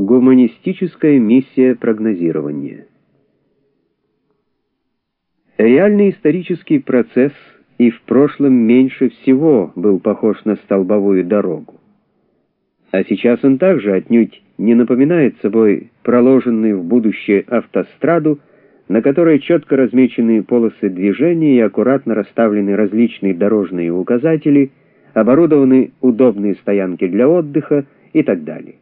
Гуманистическая миссия прогнозирования. Реальный исторический процесс и в прошлом меньше всего был похож на столбовую дорогу. А сейчас он также отнюдь не напоминает собой проложенную в будущее автостраду, на которой четко размечены полосы движения и аккуратно расставлены различные дорожные указатели, оборудованы удобные стоянки для отдыха и так далее.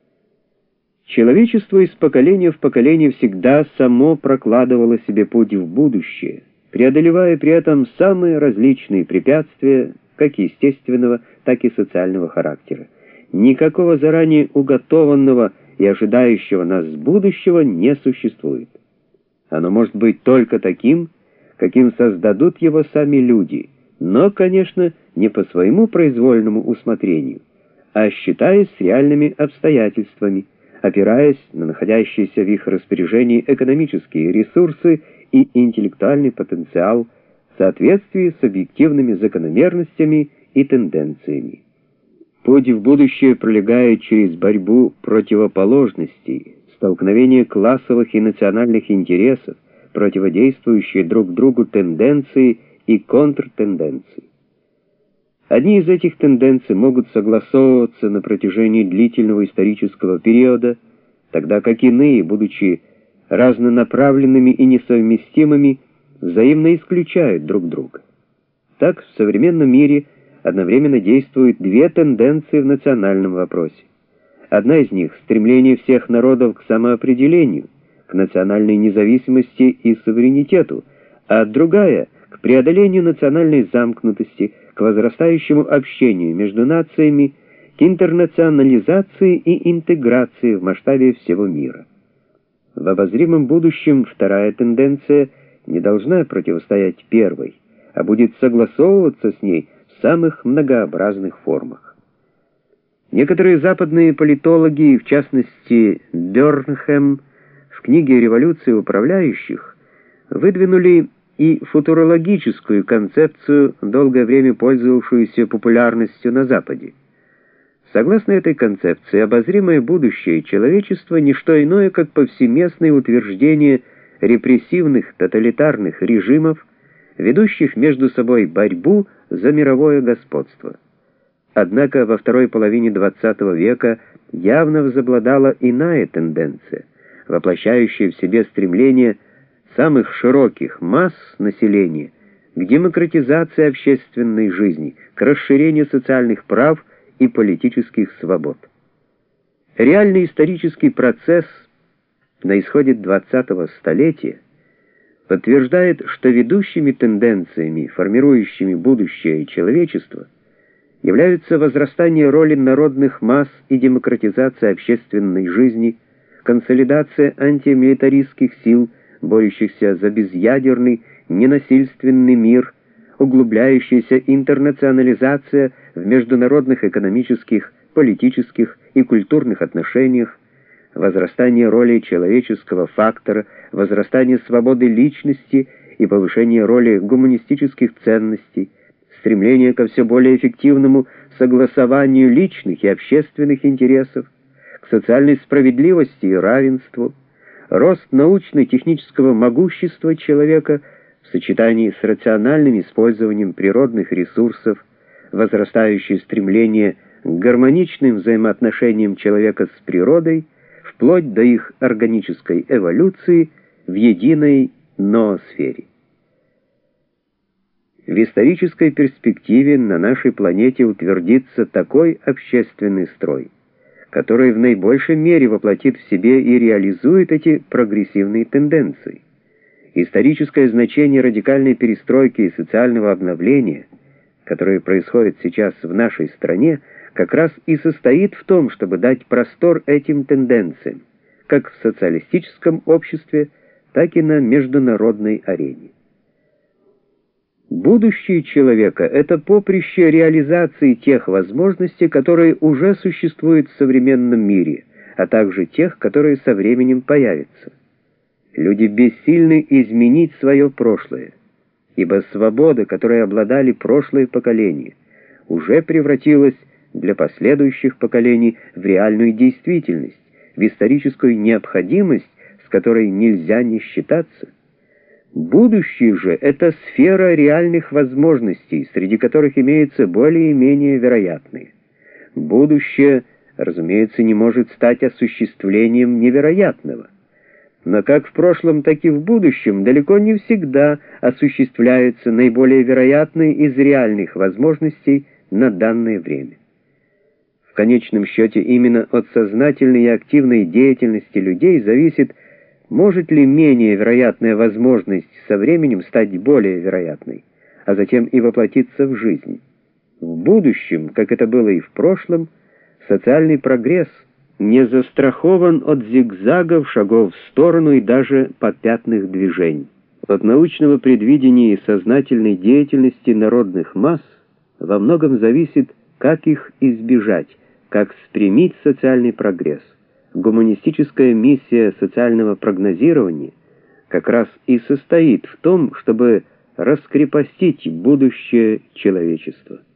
Человечество из поколения в поколение всегда само прокладывало себе путь в будущее, преодолевая при этом самые различные препятствия, как естественного, так и социального характера. Никакого заранее уготованного и ожидающего нас будущего не существует. Оно может быть только таким, каким создадут его сами люди, но, конечно, не по своему произвольному усмотрению, а считаясь с реальными обстоятельствами, опираясь на находящиеся в их распоряжении экономические ресурсы и интеллектуальный потенциал в соответствии с объективными закономерностями и тенденциями. Путь в будущее пролегает через борьбу противоположностей, столкновение классовых и национальных интересов, противодействующие друг другу тенденции и контртенденции. Одни из этих тенденций могут согласовываться на протяжении длительного исторического периода, тогда как иные, будучи разнонаправленными и несовместимыми, взаимно исключают друг друга. Так в современном мире одновременно действуют две тенденции в национальном вопросе. Одна из них — стремление всех народов к самоопределению, к национальной независимости и суверенитету, а другая — к преодолению национальной замкнутости, к возрастающему общению между нациями, к интернационализации и интеграции в масштабе всего мира. В обозримом будущем вторая тенденция не должна противостоять первой, а будет согласовываться с ней в самых многообразных формах. Некоторые западные политологи, в частности Бёрнхэм, в книге «Революция управляющих» выдвинули и футурологическую концепцию, долгое время пользовавшуюся популярностью на Западе. Согласно этой концепции, обозримое будущее человечества — не что иное, как повсеместное утверждение репрессивных тоталитарных режимов, ведущих между собой борьбу за мировое господство. Однако во второй половине XX века явно возобладала иная тенденция, воплощающая в себе стремление самых широких масс населения к демократизации общественной жизни, к расширению социальных прав и политических свобод. Реальный исторический процесс на исходе 20-го столетия подтверждает, что ведущими тенденциями, формирующими будущее человечества, являются возрастание роли народных масс и демократизация общественной жизни, консолидация антимилитаристских сил, борющихся за безъядерный, ненасильственный мир, углубляющаяся интернационализация в международных экономических, политических и культурных отношениях, возрастание роли человеческого фактора, возрастание свободы личности и повышение роли гуманистических ценностей, стремление ко все более эффективному согласованию личных и общественных интересов, к социальной справедливости и равенству, рост научно-технического могущества человека в сочетании с рациональным использованием природных ресурсов, возрастающее стремление к гармоничным взаимоотношениям человека с природой, вплоть до их органической эволюции в единой ноосфере. В исторической перспективе на нашей планете утвердится такой общественный строй, который в наибольшей мере воплотит в себе и реализует эти прогрессивные тенденции. Историческое значение радикальной перестройки и социального обновления, которое происходит сейчас в нашей стране, как раз и состоит в том, чтобы дать простор этим тенденциям, как в социалистическом обществе, так и на международной арене. Будущее человека — это поприще реализации тех возможностей, которые уже существуют в современном мире, а также тех, которые со временем появятся. Люди бессильны изменить свое прошлое, ибо свобода, которой обладали прошлые поколения, уже превратилась для последующих поколений в реальную действительность, в историческую необходимость, с которой нельзя не считаться. Будущее же — это сфера реальных возможностей, среди которых имеются более и менее вероятные. Будущее, разумеется, не может стать осуществлением невероятного. Но как в прошлом, так и в будущем далеко не всегда осуществляются наиболее вероятные из реальных возможностей на данное время. В конечном счете, именно от сознательной и активной деятельности людей зависит, может ли менее вероятная возможность со временем стать более вероятной, а затем и воплотиться в жизнь. В будущем, как это было и в прошлом, социальный прогресс не застрахован от зигзагов, шагов в сторону и даже попятных движений. От научного предвидения и сознательной деятельности народных масс во многом зависит, как их избежать, как спрямить социальный прогресс. Гуманистическая миссия социального прогнозирования как раз и состоит в том, чтобы раскрепостить будущее человечества.